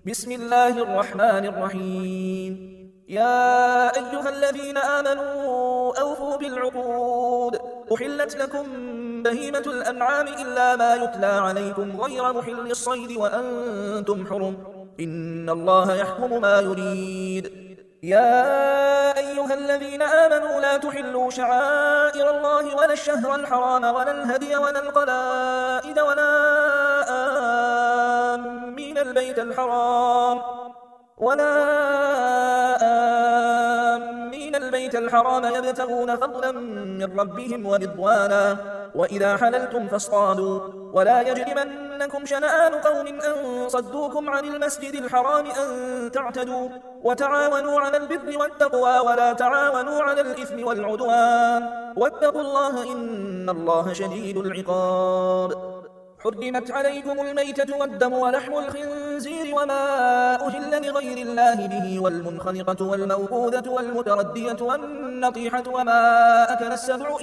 بسم الله الرحمن الرحيم. يا أيها الذين آمنوا أوفوا بالعقود. أحلت لكم بهيمة الأنعام إلا ما يتلى عليكم غير محل الصيد وأنتم حرم. إن الله يحكم ما يريد. يا أيها الذين آمنوا لا تحلوا شعائر الله ولا الشهر الحرام ولا الهدي ولا القلائد ولا آمين البيت الحرام يبتغون فضلا من ربهم ورضوانا وإذا حللتم فاصطادوا ولا يجرمنكم شنآن قوم أن صدوكم عن المسجد الحرام أن تعتدوا وتعاونوا على البر والتقوى ولا تعاونوا على الإثم والعدوان واتقوا الله إن الله شديد العقاب. حرمت عليكم الميتة والدم ولحم الخنزير وما أهل لغير الله به والمنخنقة والموقوذة والمتردية والنطيحة وما أكل السبع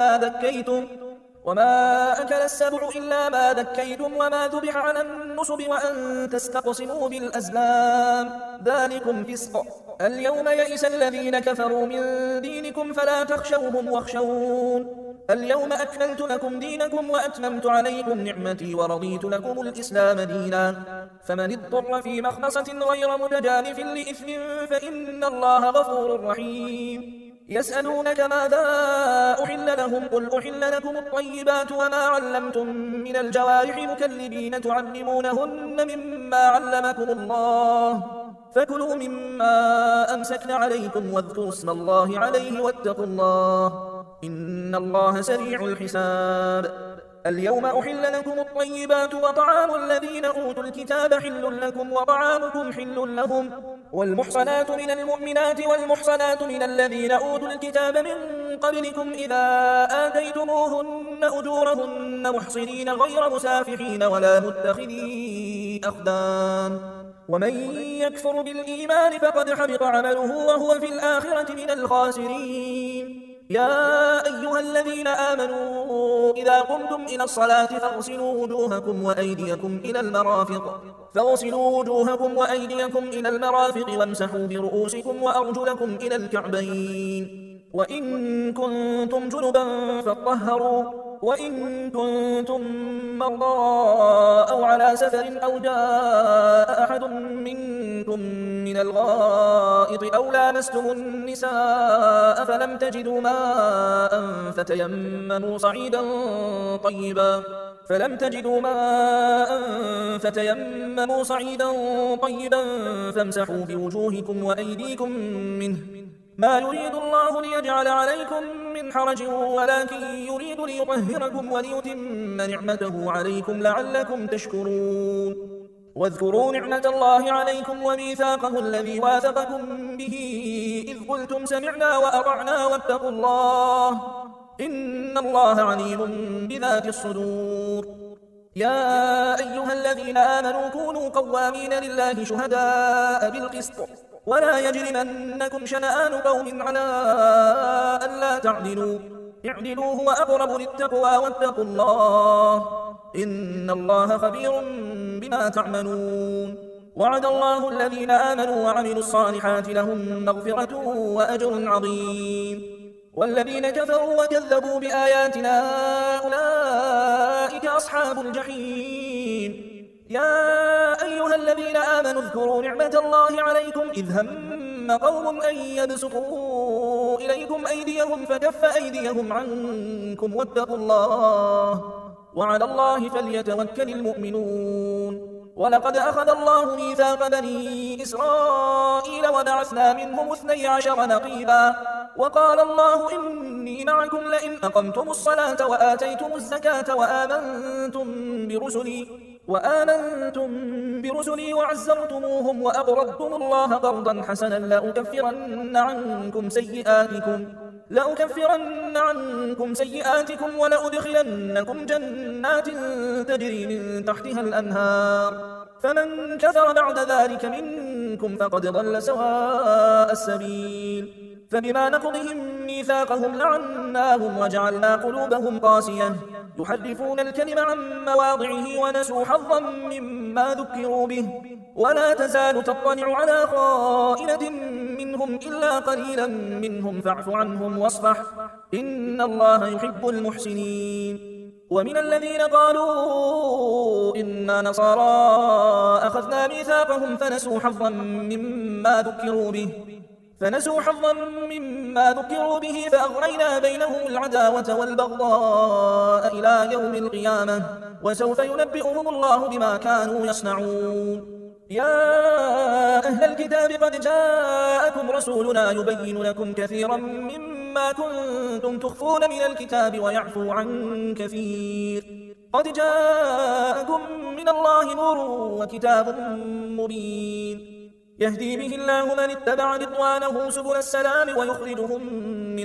إلا ما ذكيتم وما ذبح على النصب وأن تستقسموا بالأزلام ذلكم فسق. اليوم يئس الذين كفروا من دينكم فلا تخشوهم واخشون. اليوم أكملت لكم دينكم وأتممت عليكم نعمتي ورضيت لكم الإسلام دينا. فمن اضطر في مخمصة غير متجانف لإثم فإن الله غفور رحيم. يسألونك ماذا أحل لهم قل أحل لكم الطيبات وما علمتم من الجوارح مكلبين تعلمونهن مما علمكم الله فكلوا مما أمسكن عليكم واذكروا اسم الله عليه واتقوا الله إن الله سريع الحساب. اليوم أحل لكم الطيبات وطعام الذين أوتوا الكتاب حل لكم وطعامكم حل لهم والمحصنات من المؤمنات والمحصنات من الذين أوتوا الكتاب من قبلكم إذا آتيتموهن أجورهن محصنين غير مسافحين ولا متخذي أخدان ومن يكفر بالإيمان فقد حبط عمله وهو في الآخرة من الخاسرين. يا أيها الذين آمنوا إذا قمتم إلى الصلاة فاغسلوا وجوهكم وأيديكم إلى المرافق وامسحوا برؤوسكم وأرجلكم إلى الكعبين وإن كنتم جنبا فاطهروا وإن كنتم مرضى أو على سفر أو جاء أحد منكم من الغائط أو لامستم النساء فلم تجدوا ماء فتيمموا صعيدا طيبا فامسحوا بوجوهكم وأيديكم منه ما يريد الله ليجعل عليكم من حرج ولكن يريد ليطهركم وليتم نعمته عليكم لعلكم تشكرون. واذكروا نعمة الله عليكم وميثاقه الذي واثقكم به إذ قلتم سمعنا وأطعنا واتقوا الله إن الله عليم بذات الصدور. يا أيها الذين آمنوا كونوا قوامين لله شهداء بالقسط ولا يجرمنكم شنآن قوم على ألا اعدلوا هو أقرب للتقوى واتقوا الله إن الله خبير بما تعملون. وعد الله الذين آمنوا وعملوا الصالحات لهم مغفرة وأجر عظيم والذين كفروا وكذبوا بآياتنا أولئك أصحاب الجحيم. يا أيها الذين آمنوا اذكروا نعمة الله عليكم إذ هم قوم أن يبسطوا إليكم أيديهم فكف أيديهم عنكم واتقوا الله وعلى الله فليتوكل المؤمنون. ولقد أخذ الله ميثاق بني إسرائيل وبعثنا منهم 12 نقيبا وقال الله إني معكم لئن أقمتم الصلاة وآتيتم الزكاة وآمنتم برسلي وعزرتموهم وأقرضتم الله قرضا حسنا لأكفرن عنكم سيئاتكم ولأدخلنكم جنات تجري من تحتها الأنهار فمن كفر بعد ذلك منكم فقد ضل سواء السبيل. فبما نقضهم ميثاقهم لعناهم وجعلنا قلوبهم قاسية يحرفون الكلم عن مواضعه ونسوا حظا مما ذكروا به ولا تزال تطلع على خائنة منهم إلا قليلا منهم فاعف عنهم واصفح إن الله يحب المحسنين. ومن الذين قالوا إنا نصارى أخذنا ميثاقهم فنسوا حظا مما ذكروا به فأغرينا بينهم العداوة والبغضاء إلى يوم القيامة وسوف ينبئهم الله بما كانوا يصنعون. يا أهل الكتاب قد جاءكم رسولنا يبين لكم كثيرا مما كنتم تخفون من الكتاب ويعفو عن كثير قد جاءكم من الله نور وكتاب مبين يهدي به الله من اتبع رضوانه سبل السلام ويخرجهم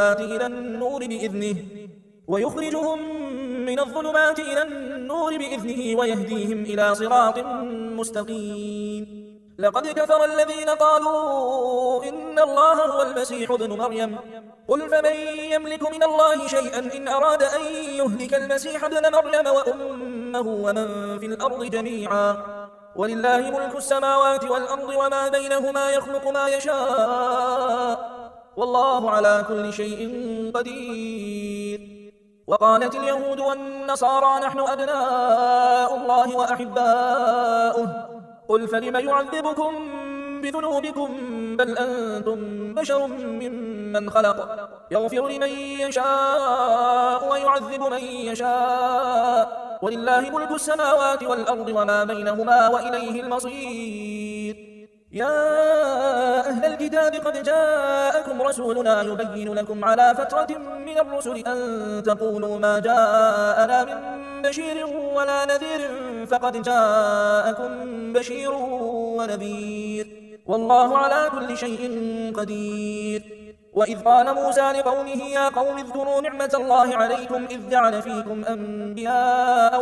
من الظلمات إلى النور بإذنه ويهديهم إلى صراط مستقيم. لقد كفر الذين قالوا إن الله هو المسيح ابن مريم قل فمن يملك من الله شيئا إن أراد أن يهلك المسيح ابن مريم وأمه ومن في الأرض جميعا ولله ملك السماوات والأرض وما بينهما يخلق ما يشاء والله على كل شيء قدير. وقالت اليهود والنصارى نحن أبناء الله وأحباؤه قل فلم يعذبكم بذنوبكم بل أنتم بشر ممن خلق يغفر لمن يشاء ويعذب من يشاء ولله ملك السماوات والأرض وما بينهما وإليه المصير. يا أهل الكتاب قد جاءكم رسولنا يبين لكم على فترة من الرسل أن تقولوا ما جاءنا من بشير ولا نذير فقد جاءكم بشير ونذير والله على كل شيء قدير. وإذ قال موسى لقومه يا قوم اذكروا نعمة الله عليكم إذ جعل فيكم أنبياء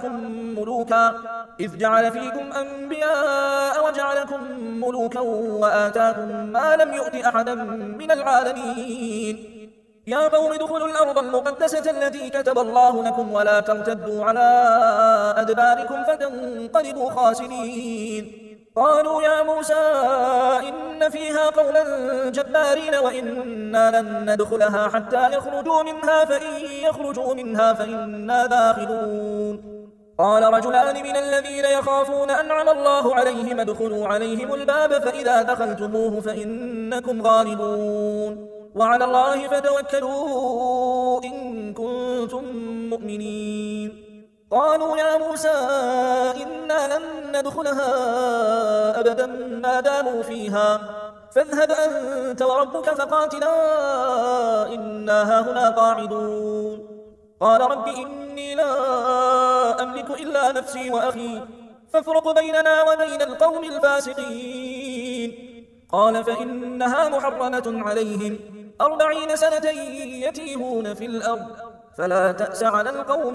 وجعلكم ملوكا وآتاكم ما لم يؤت أحدا من العالمين. يا قوم ادخلوا الأرض المقدسة التي كتب الله لكم ولا ترتدوا على أدباركم فتنقلبوا خاسرين. قالوا يا موسى إن فيها قولا جبارين وإنا لن ندخلها حتى يخرجوا منها فإن يخرجوا منها فإنا داخلون. قال رجلان من الذين يخافون أنعم الله عليهم ادخلوا عليهم الباب فإذا دخلتموه فإنكم غالبون وعلى الله فتوكلوا إن كنتم مؤمنين. قالوا يا موسى إنا لن ندخلها أبدا ما داموا فيها فاذهب أنت وربك فقاتلا إنا هاهنا قاعدون. قال رب إني لا أملك إلا نفسي وأخي فافرق بيننا وبين القوم الفاسقين. قال فإنها محرمة عليهم 40 سنة يتيهون في الأرض فلا تأس على القوم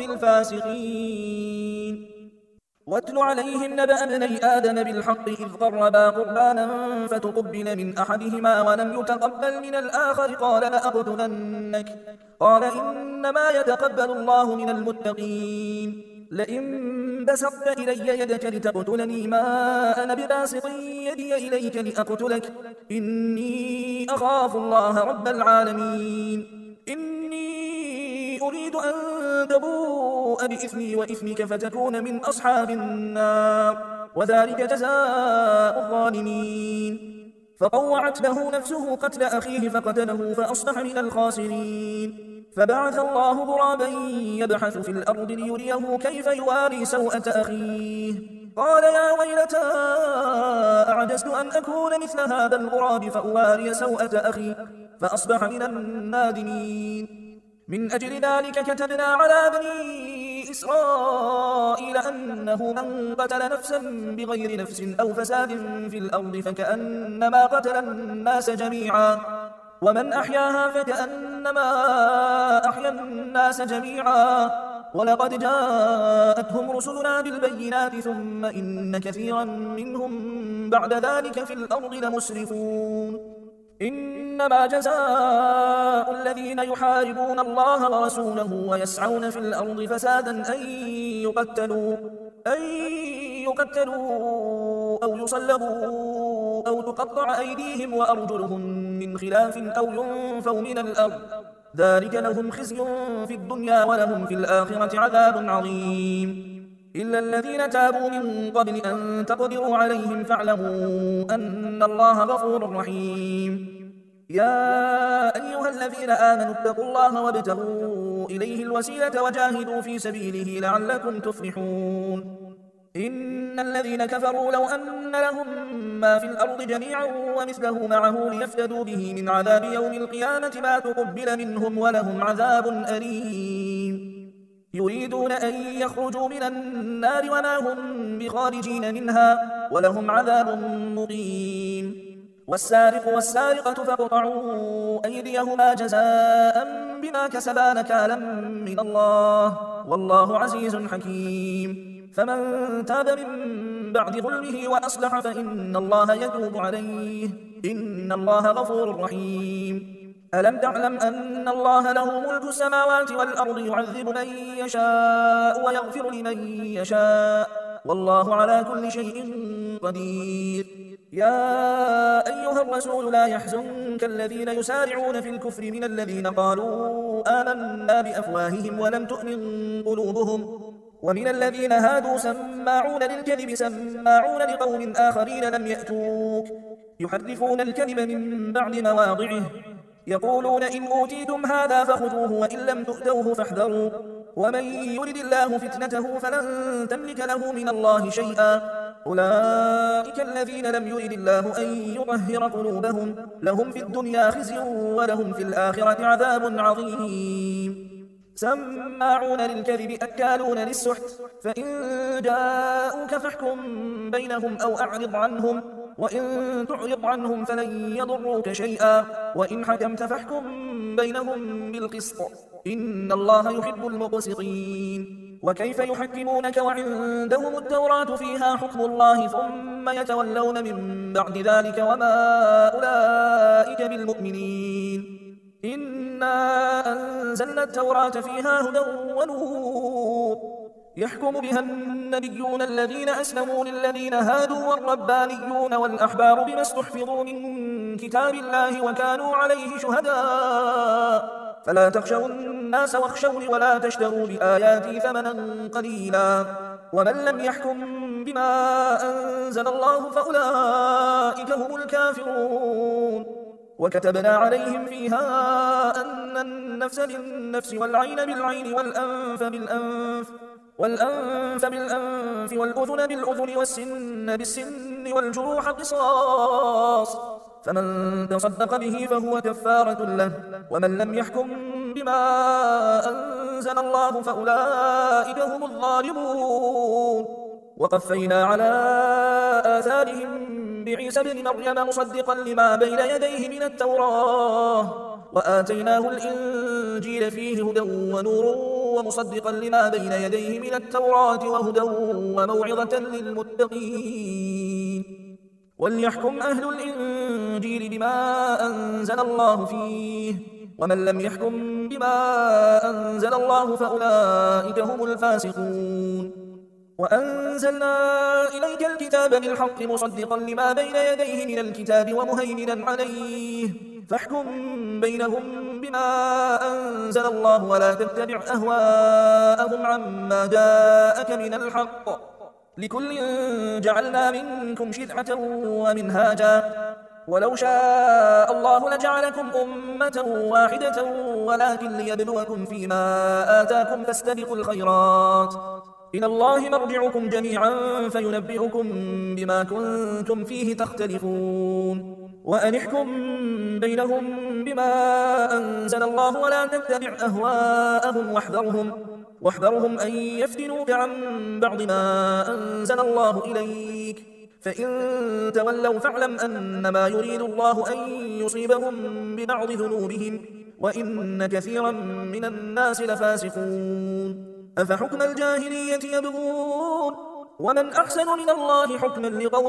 الفاسقين. واتل عليهم نبأ ابني آدم بالحق إذ قربا قربانا فتقبل من أحدهما ولم يتقبل من الآخر قال لأقتلنك قال إنما يتقبل الله من المتقين. لئن بسطت إلي يدك لتقتلني ما أنا بباسط يدي إليك لأقتلك إني أخاف الله رب العالمين. إني أريد أن تبوء بإثمي وإثمك فتكون من أصحاب النار وذلك جزاء الظالمين. فطوعت له نفسه قتل أخيه فقتله فأصبح من الخاسرين. فبعث الله غرابا يبحث في الأرض ليريه كيف يواري سوءة أخيه قال يا ويلتى أعجزت أن أكون مثل هذا الغراب فأواري سوءة أخي فأصبح من النادمين. من أجل ذلك كتبنا على بني إسرائيل أنه من قتل نفسا بغير نفس أو فساد في الأرض فكأنما قتل الناس جميعا ومن أحياها فكأنما أحيا الناس جميعا. ولقد جاءتهم رسلنا بالبينات ثم إن كثيرا منهم بعد ذلك في الأرض لمسرفون. إنما جزاء الذين يحاربون الله ورسوله ويسعون في الأرض فسادا أن يقتلوا أو يصلبوا أو تقطع أيديهم وأرجلهم من خلاف أو ينفوا من الأرض ذلك لهم خزي في الدنيا ولهم في الآخرة عذاب عظيم إلا الذين تابوا من قبل أن تقدروا عليهم فاعلموا أن الله غفور رحيم يا أيها الذين آمنوا اتقوا الله وابتغوا إليه الوسيلة وجاهدوا في سبيله لعلكم تفلحون إن الذين كفروا لو أن لهم ما في الأرض جميعا ومثله معه ليفتدوا به من عذاب يوم القيامة ما تقبل منهم ولهم عذاب أليم يريدون أن يخرجوا من النار وما هم بخارجين منها ولهم عذاب مقيم والسارق والسارقة فاقطعوا أيديهما جزاء بما كسبا نكالا من الله والله عزيز حكيم فمن تاب من بعد ظلمه وأصلح فإن الله يتوب عليه إن الله غفور رحيم ألم تعلم أن الله له ملك السماوات والأرض يعذب من يشاء ويغفر لمن يشاء والله على كل شيء قدير يا أيها الرسول لا يحزنك الذين يسارعون في الكفر من الذين قالوا آمنا بأفواههم ولم تؤمن قلوبهم ومن الذين هادوا سماعون للكذب سماعون لقوم آخرين لم يأتوك يحرفون الكلم من بعد مواضعه يقولون إن أوتيتم هذا فخذوه وإن لم تؤتوه فاحذروا ومن يرد الله فتنته فلن تملك له من الله شيئا أولئك الذين لم يرد الله أن يطهر قلوبهم لهم في الدنيا خزي ولهم في الآخرة عذاب عظيم سماعون للكذب أكالون للسحت فإن جاءوك فاحكم بينهم أو أعرض عنهم وإن تعرض عنهم فلن يضروك شيئا وإن حكمت فاحكم بينهم بالقسط إن الله يحب المقسطين وكيف يحكمونك وعندهم التوراة فيها حكم الله ثم يتولون من بعد ذلك وما أولئك بالمؤمنين إنا أنزلنا التوراة فيها هدى ونور يحكم بها النبيون الذين أسلموا للذين هادوا والربانيون والأحبار بما استحفظوا من كتاب الله وكانوا عليه شهداء فلا تخشوا الناس واخشوني ولا تشتروا بآياتي ثمنا قليلا ومن لم يحكم بما أنزل الله فأولئك هم الكافرون وكتبنا عليهم فيها أن النفس بالنفس والعين بالعين والأنف بالأنف والأذن بالأذن والسن بالسن والجروح قصاص فمن تصدق به فهو كفارة له ومن لم يحكم بما أنزل الله فأولئك هم الظالمون وقفينا على آثارهم بعيسى بن مريم مصدقا لما بين يديه من التوراة وآتيناه الإنجيل فيه هدى ونور ومصدقا لما بين يديه من التوراة وهدى وموعظة للمتقين وليحكم أهل الإنجيل بما أنزل الله فيه ومن لم يحكم بما أنزل الله فأولئك هم الفاسقون وأنزلنا إليك الكتاب بالحق مصدقا لما بين يديه من الكتاب ومهيمنا عليه فاحكم بينهم بما أنزل الله ولا تتبع أهواءهم عما جاءك من الحق لكل جعلنا منكم شرعة ومنهاجا ولو شاء الله لجعلكم أمة واحدة ولكن ليبلوكم فيما آتاكم فاستبقوا الخيرات إلى الله مرجعكم جميعا فينبئكم بما كنتم فيه تختلفون وأن احكم بينهم بما أنزل الله ولا تتبع أهواءهم واحذرهم أن يفتنوك عن بعض ما أنزل الله إليك فإن تولوا فاعلم أنما يريد الله أن يصيبهم ببعض ذنوبهم وإن كثيرا من الناس لفاسقون أفحكم الجاهلية يبغون ومن أحسن من الله حكما لقوم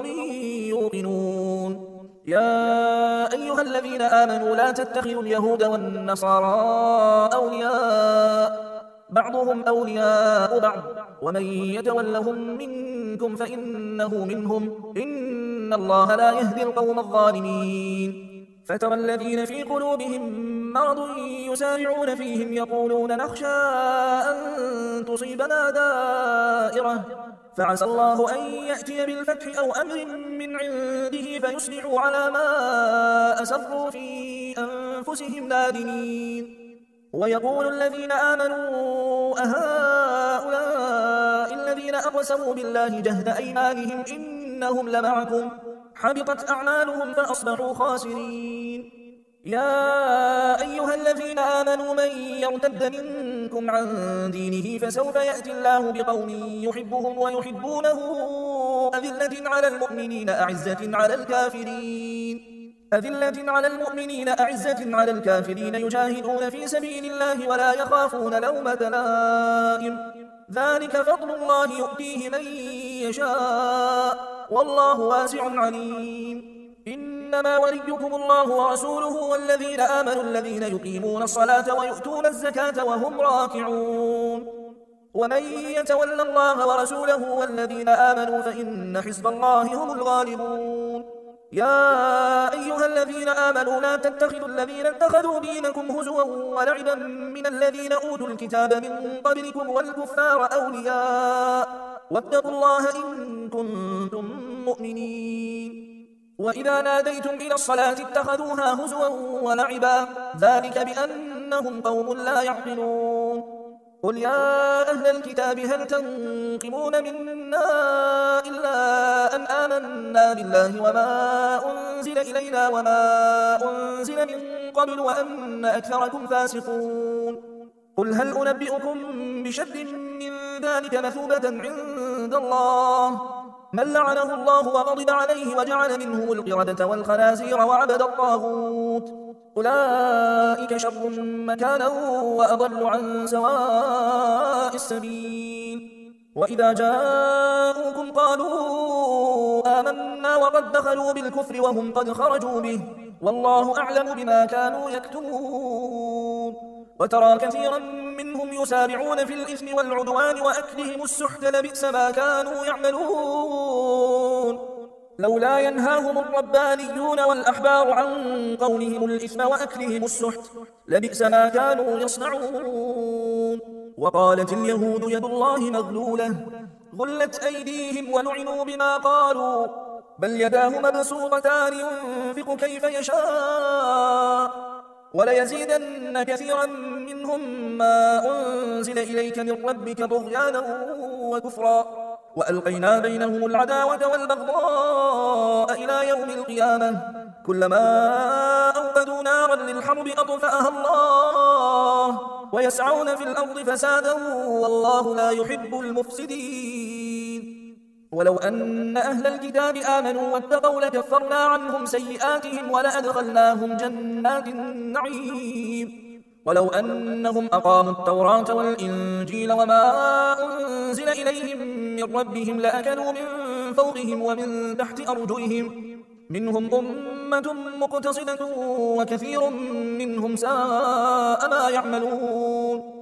يوقنون يا أيها الذين آمنوا لا تتخذوا اليهود والنصارى أولياء بعضهم أولياء بعض ومن يتولهم منكم فإنه منهم إن الله لا يهدي القوم الظالمين فترى الذين في قلوبهم مرض يسارعون فيهم يقولون نخشى أن تصيبنا دائرة فعسى الله أن يأتي بالفتح أو أمر من عنده فيصبحوا على ما أسروا في أنفسهم نادمين ويقول الذين آمنوا أهؤلاء الذين أقسموا بالله جهد أيمانهم إنهم لمعكم حبطت أعمالهم فأصبحوا خاسرين يا أيها الذين آمنوا من يرتد منكم عن دينه فسوف يأتي الله بقوم يحبهم ويحبونه أذلة على المؤمنين أعزة على الكافرين يجاهدون في سبيل الله ولا يخافون لومة لائم ذلك فضل الله يؤتيه من يشاء والله واسع عليم إنما وليكم الله ورسوله والذين آمنوا الذين يقيمون الصلاة ويؤتون الزكاة وهم راكعون ومن يتول الله ورسوله والذين آمنوا فإن حزب الله هم الغالبون يا أيها الذين آمنوا لا تتخذوا الذين اتخذوا دينكم هزوا ولعبا من الذين أوتوا الكتاب من قبلكم والكفار أولياء واتقوا الله إن كنتم مؤمنين وإذا ناديتم إلى الصلاة اتخذوها هزوا ولعبا ذلك بأنهم قوم لا يعقلون قل يا أهل الكتاب هل تنقمون منا إلا أن آمنا بالله وما أنزل إلينا وما أنزل من قبل وأن أكثركم فاسقون قل هل أنبئكم بشر من ذلك مثوبة عند الله من لعنه الله وغضب عليه وجعل منهم القردة والخنازير وعبد الطاغوت أولئك شر مكانا وأضل عن سواء السبيل وإذا جاءوكم قالوا آمنا وقد دخلوا بالكفر وهم قد خرجوا به والله أعلم بما كانوا يكتمون وترى كثيرا منهم يسارعون في الإثم والعدوان وأكلهم السحت لبئس ما كانوا يعملون لولا ينهاهم الربانيون والأحبار عن قولهم الإثم وأكلهم السحت لبئس ما كانوا يصنعون وقالت اليهود يد الله مغلولة غلت أيديهم ولعنوا بما قالوا بل يداه مبسوطتان ينفق كيف يشاء وليزيدن كثيرا منهم ما أنزل إليك من ربك طغيانا وكفرا وألقينا بينهم العداوة والبغضاء إلى يوم القيامة كلما أوقدوا نارا للحرب أطفأها الله ويسعون في الأرض فسادا والله لا يحب المفسدين ولو أن أهل الكتاب آمنوا واتقوا لكفرنا عنهم سيئاتهم ولأدخلناهم جنات النعيم ولو أنهم أقاموا التوراة والإنجيل وما أنزل إليهم من ربهم لأكلوا من فوقهم ومن تحت أرجلهم منهم أمة مقتصدة وكثير منهم ساء ما يعملون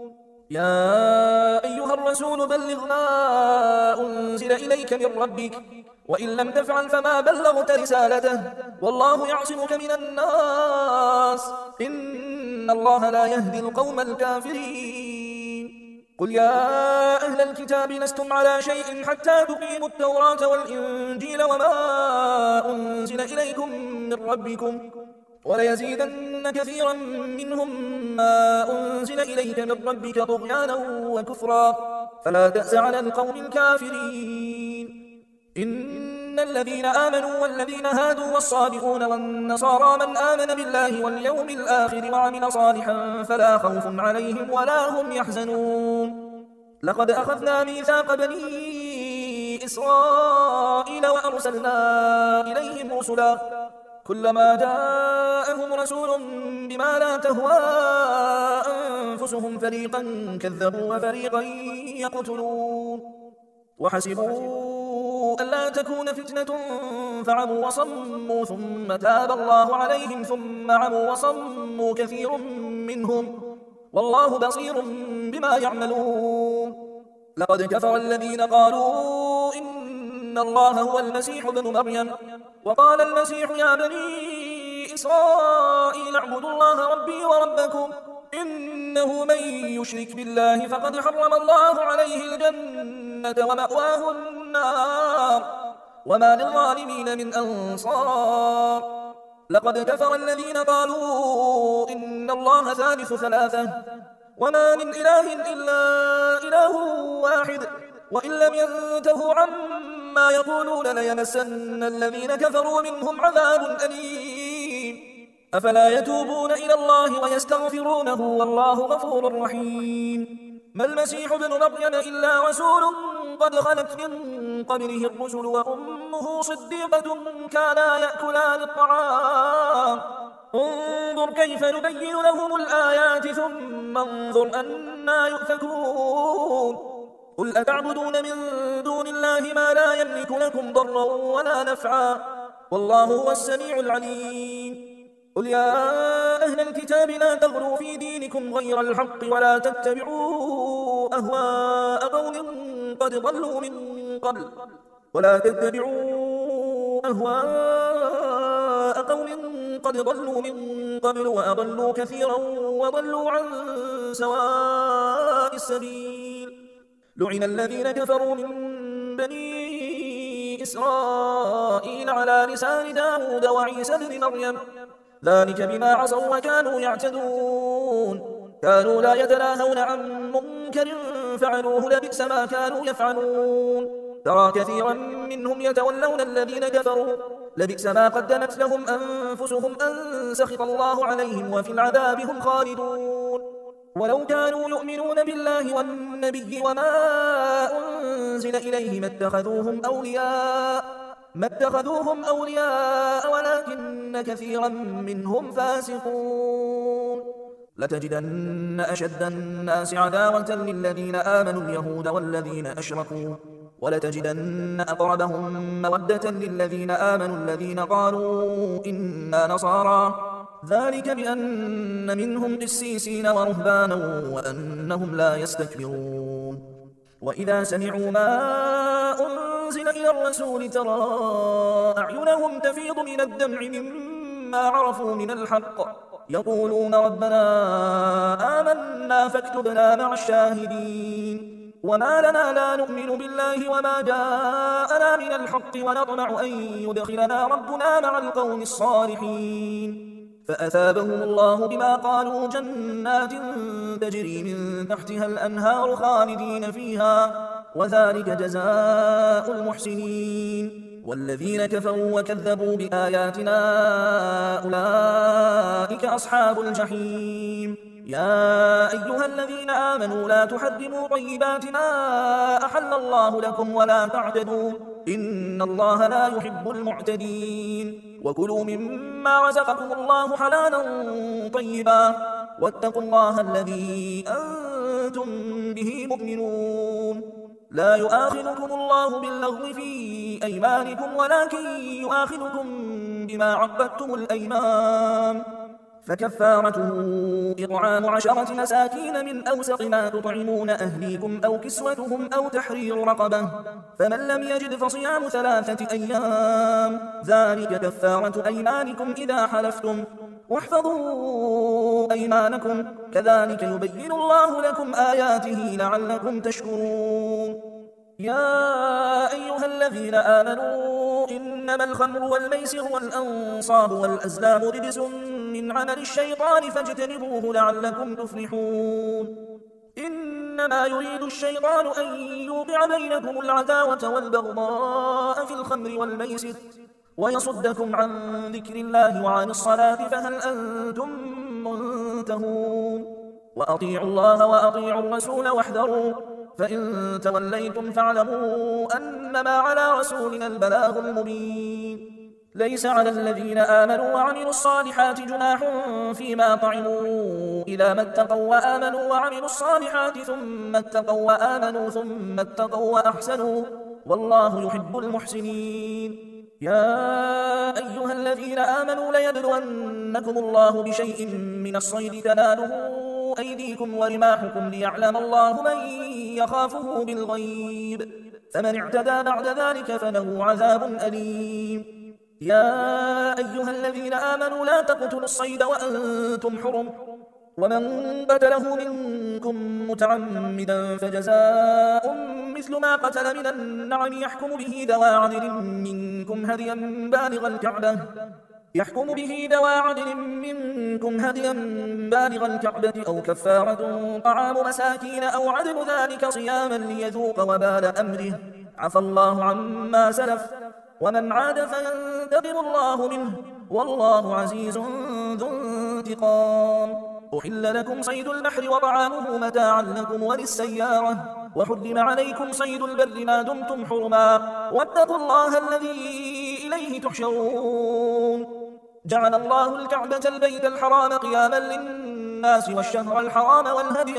يا أيها الرسول بلغ ما أنزل إليك من ربك وإن لم تفعل فما بلغت رسالته والله يعصمك من الناس إن الله لا يهدي القوم الكافرين قل يا أهل الكتاب لستم على شيء حتى تقيموا التوراة والإنجيل وما أنزل إليكم من ربكم وليزيدن كثيرا منهم ما أنزل إليك من ربك طغيانا وكفرا فلا تأس على القوم الكافرين إن الذين آمنوا والذين هادوا والصابئون والنصارى من آمن بالله واليوم الآخر وعمل صالحا فلا خوف عليهم ولا هم يحزنون لقد أخذنا ميثاق بني إسرائيل وأرسلنا إليهم رسلا كلما جاءهم رسول بما لا تهوى أنفسهم فريقا كذبوا وفريقا يقتلون وحسبوا ألا تكون فتنة فعموا وصموا ثم تاب الله عليهم ثم عموا وصموا كثير منهم والله بصير بما يعملون. لقد كفر الذين قالوا إن الله هو المسيح ابن مريم، وقال المسيح يا بني إسرائيل اعبدوا الله ربي وربكم إنه من يشرك بالله فقد حرم الله عليه الجنة ومأواه النار وما للظالمين من أنصار. لقد كفر الذين قالوا إن الله ثالث ثلاثة وما من إله إلا إله واحد وإن لم ينتهوا عما يقولون ليمسن الذين كفروا منهم عذاب أليم. أفلا يتوبون إلى الله ويستغفرونه والله غفور رحيم. ما المسيح ابن مريم إلا رسول قد خلت من قبله الرسل وأمه صديقة كانا يأكلان الطعام انظر كيف نبين لهم الآيات ثم انظر أنا يؤفكون. قل أتعبدون من دون الله ما لا يملك لكم ضرا ولا نفعا والله هو السميع العليم. قل يا أهل الكتاب لا تغلوا في دينكم غير الحق ولا تتبعوا أهواء قوم قد ضلوا من قبل وأضلوا كثيرا وضلوا عن سواء السبيل. لعن الذين كفروا من بني إسرائيل على لسان داود وعيسى بن مريم ذلك بما عصوا وكانوا يعتدون. كانوا لا يتناهون عن منكر فعلوه لبئس ما كانوا يفعلون. ترى كثيرا منهم يتولون الذين كفروا لبئس ما قدمت لهم أنفسهم أن سخط الله عليهم وفي العذاب هم خالدون. ولو كانوا يؤمنون بالله والنبي وما أنزل إليه ما اتخذوهم أولياء ولكن كثيرا منهم فاسقون. لتجدن أشد الناس عداوة للذين آمنوا اليهود والذين أشركوا ولتجدن أقربهم مودة للذين آمنوا الذين قالوا إنا نصارى ذلك بأن منهم قسيسين ورهبانا وأنهم لا يستكبرون. وإذا سمعوا ما أنزل إلى الرسول ترى أعينهم تفيض من الدمع مما عرفوا من الحق يقولون ربنا آمنا فاكتبنا مع الشاهدين. وما لنا لا نؤمن بالله وما جاءنا من الحق ونطمع أن يدخلنا ربنا مع القوم الصالحين. فأثابهم الله بما قالوا جنات تجري من تحتها الأنهار خالدين فيها وذلك جزاء المحسنين. والذين كفروا وكذبوا بآياتنا أولئك أصحاب الجحيم. يا أيها الذين آمنوا لا تحرموا طيبات ما أحل الله لكم ولا تعتدوا إن الله لا يحب المعتدين. وكلوا مما رزقكم الله حلالا طيبا واتقوا الله الذي أنتم به مؤمنون. لا يؤاخذكم الله باللغو في أيمانكم ولكن يؤاخذكم بما عقدتم الأيمان فكفارته إطعام 10 مساكين من أوسط ما تطعمون أهليكم أو كسوتهم أو تحرير رقبة فمن لم يجد فصيام 3 أيام ذلك كفارة أيمانكم إذا حلفتم واحفظوا أيمانكم كذلك يبين الله لكم آياته لعلكم تشكرون. يا أيها الذين آمنوا إنما الخمر والميسر والأنصاب والأزلام رجس من عمل الشيطان فاجتنبوه لعلكم تفلحون. إنما يريد الشيطان أن يوقع بينكم العداوة والبغضاء في الخمر والميسر ويصدكم عن ذكر الله وعن الصلاة فهل أنتم منتهون. وأطيعوا الله وأطيعوا الرسول واحذروا فإن توليتم فاعلموا أنما على رسولنا البلاغ المبين. ليس على الذين آمنوا وعملوا الصالحات جناح فيما طعموا إذا ما اتقوا وآمنوا وعملوا الصالحات ثم اتقوا وآمنوا ثم اتقوا وأحسنوا والله يحب المحسنين. يا أيها الذين آمنوا ليبلونكم الله بشيء من الصيد تناله أيديكم ورماحكم ليعلم الله من يخافه بالغيب فمن اعتدى بعد ذلك فله عذاب أليم يا أيها الذين آمنوا لا تقتلوا الصيد وأنتم حرم ومن قتله منكم متعمدا فجزاء مثل ما قتل من النعم يحكم به ذوى عدل منكم هديا بالغ الكعبة أو كفارة طعام مساكين أو عدل ذلك صياما ليذوق وبال أمره عفى الله عما سلف ومن عاد فينتقم الله منه والله عزيز ذو انتقام أحل لكم صيد البحر وطعامه متاعا لكم وللسيارة وحرم عليكم صيد البر ما دمتم حرما واتقوا الله الذي إليه تحشرون جعل الله الكعبة البيت الحرام قياما للناس والشهر الحرام والهدي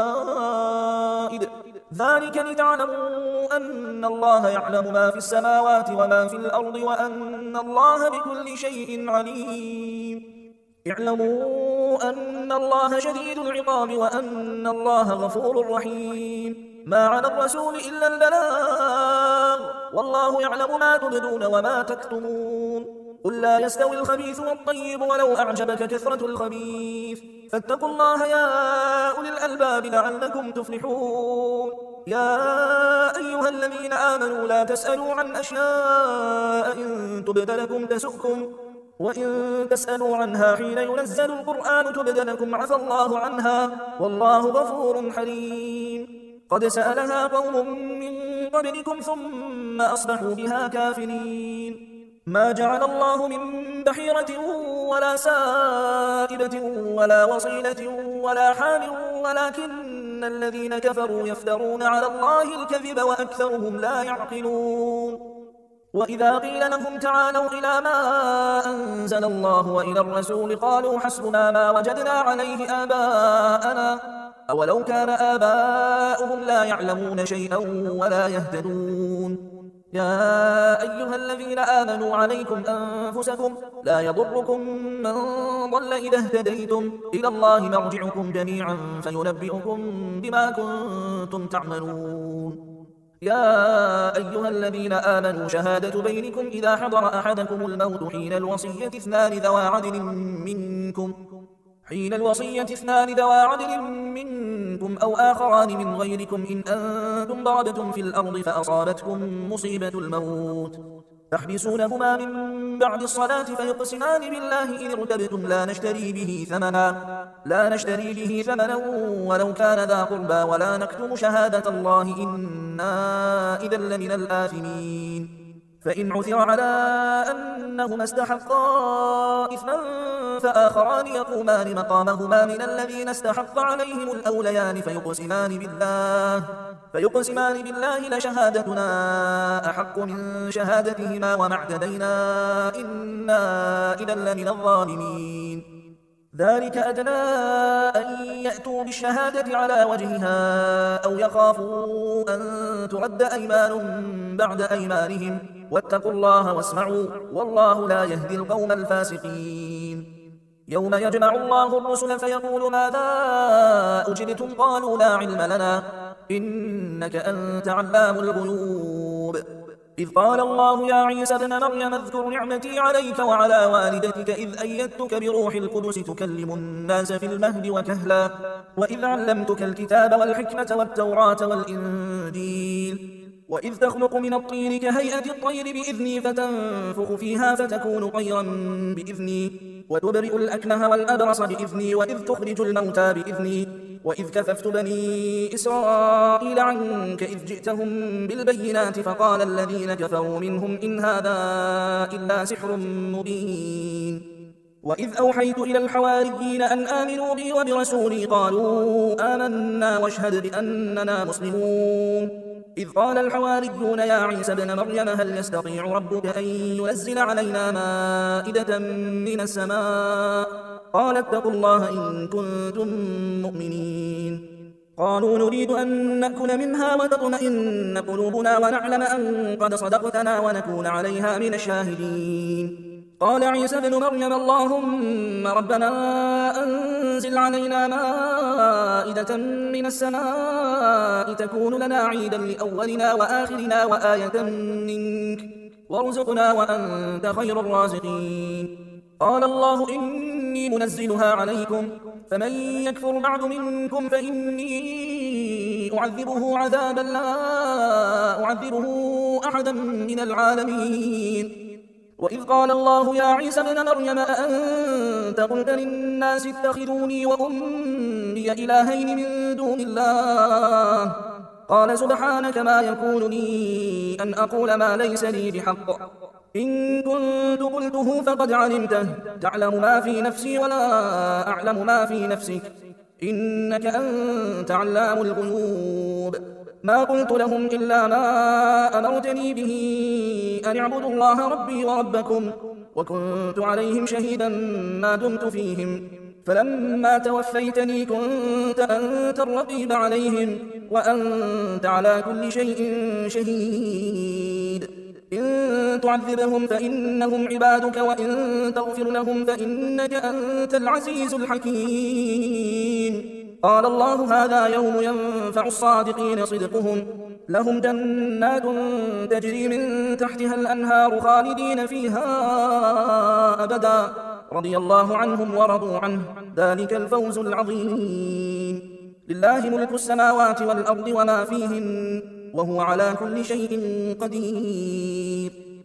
والقلائد ذلك لتعلموا أن الله يعلم ما في السماوات وما في الأرض وأن الله بكل شيء عليم اعلموا أن الله شديد العقاب وأن الله غفور رحيم ما على الرسول إلا البلاغ والله يعلم ما تبدون وما تكتمون قل لا يستوي الخبيث والطيب ولو أعجبك كثرة الخبيث فاتقوا الله يا أولي الألباب لعلكم تفلحون يا أيها الذين آمنوا لا تسألوا عن أشياء إن تبد لكم تسؤكم وإن تسألوا عنها حين ينزل القرآن تبد لكم عفى الله عنها والله غفور حليم قد سألها قوم من قبلكم ثم أصبحوا بها كافرين ما جعل الله من بحيرة ولا سائبة ولا وصيلة ولا حام ولكن الذين كفروا يفترون على الله الكذب وأكثرهم لا يعقلون وإذا قيل لهم تعالوا إلى ما أنزل الله وإلى الرسول قالوا حسبنا ما وجدنا عليه آباءنا أولو كان آباؤهم لا يعلمون شيئا ولا يهتدون يا أيها الذين آمنوا عليكم أنفسكم لا يضركم من ضل إذا اهتديتم إلى الله مرجعكم جميعا فينبئكم بما كنتم تعملون يا أيها الذين آمنوا شهادة بينكم إذا حضر أحدكم الموت حين الوصية اثنان ذوى عدل منكم أو آخران من غيركم إن أنتم ضربتم في الأرض فأصابتكم مصيبة الموت تحبسونهما من بعد الصلاة فيقسمان بالله إن ارتبتم لا نشتري به ثمنا ولو كان ذا قربى ولا نكتم شهادة الله إنا إذا لمن الآثمين فإن عثر على أنهما استحقا إثما فآخران يقومان مقامهما من الذين استحق عليهم الأوليان فيقسمان بالله لشهادتنا أحق من شهادتهما وما اعتدينا إنا إذا لمن الظالمين ذلك أدنى أن يأتوا بالشهادة على وجهها أو يخافوا أن ترد أيمان بعد أيمانهم واتقوا الله واسمعوا والله لا يهدي القوم الفاسقين يوم يجمع الله الرسل فيقول ماذا أجبتم قالوا لا علم لنا إنك أنت علام الغيوب إذ قال الله يا عيسى ابن مريم اذكر نعمتي عليك وعلى والدتك إذ أيدتك بروح القدس تكلم الناس في المهد وكهلا وإذ علمتك الكتاب والحكمة والتوراة والإنجيل وإذ تخلق من الطين كهيئة الطير بإذني فتنفخ فيها فتكون طيرا بإذني وتبرئ الأكمه والأبرص بإذني وإذ تخرج الموتى بإذني وإذ كففت بني إسرائيل عنك إذ جئتهم بالبينات فقال الذين كفروا منهم إن هذا إلا سحر مبين وإذ أوحيت إلى الحواريين أن آمنوا بي وبرسولي قالوا آمنا واشهد بأننا مسلمون إذ قال الحواريون يا عيسى ابن مريم هل يستطيع ربك أن ينزل علينا مائدة من السماء قال اتقوا الله إن كنتم مؤمنين قالوا نريد أن نأكل منها وتطمئن قلوبنا ونعلم أن قد صدقتنا ونكون عليها من الشاهدين قال عيسى ابن مريم اللهم ربنا أنزل علينا مائدة من السماء تكون لنا عيدا لأولنا وآخرنا وآية منك وارزقنا وأنت خير الرازقين. قال الله إني منزلها عليكم فمن يكفر بعد منكم فإني أعذبه عذابا لا أعذبه أحدا من العالمين. وإذ قال الله يا عيسى ابن مريم أأنت قلت للناس اتخذوني وأمي إلهين من دون الله قال سبحانك ما يكون لي أن أقول ما ليس لي بحق إن كنت قلته فقد علمته تعلم ما في نفسي ولا أعلم ما في نفسك إنك أنت علام الغيوب. ما قلت لهم إلا ما أمرتني به أن اعبدوا الله ربي وربكم وكنت عليهم شهيدا ما دمت فيهم فلما توفيتني كنت أنت الرقيب عليهم وأنت على كل شيء شهيد. إن تعذبهم فإنهم عبادك وإن تغفر لهم فإنك أنت العزيز الحكيم. قال الله هذا يوم ينفع الصادقين صدقهم لهم جنات تجري من تحتها الأنهار خالدين فيها أبدا رضي الله عنهم ورضوا عنه ذلك الفوز العظيم. لله ملك السماوات والأرض وما فيهن وهو على كل شيء قدير.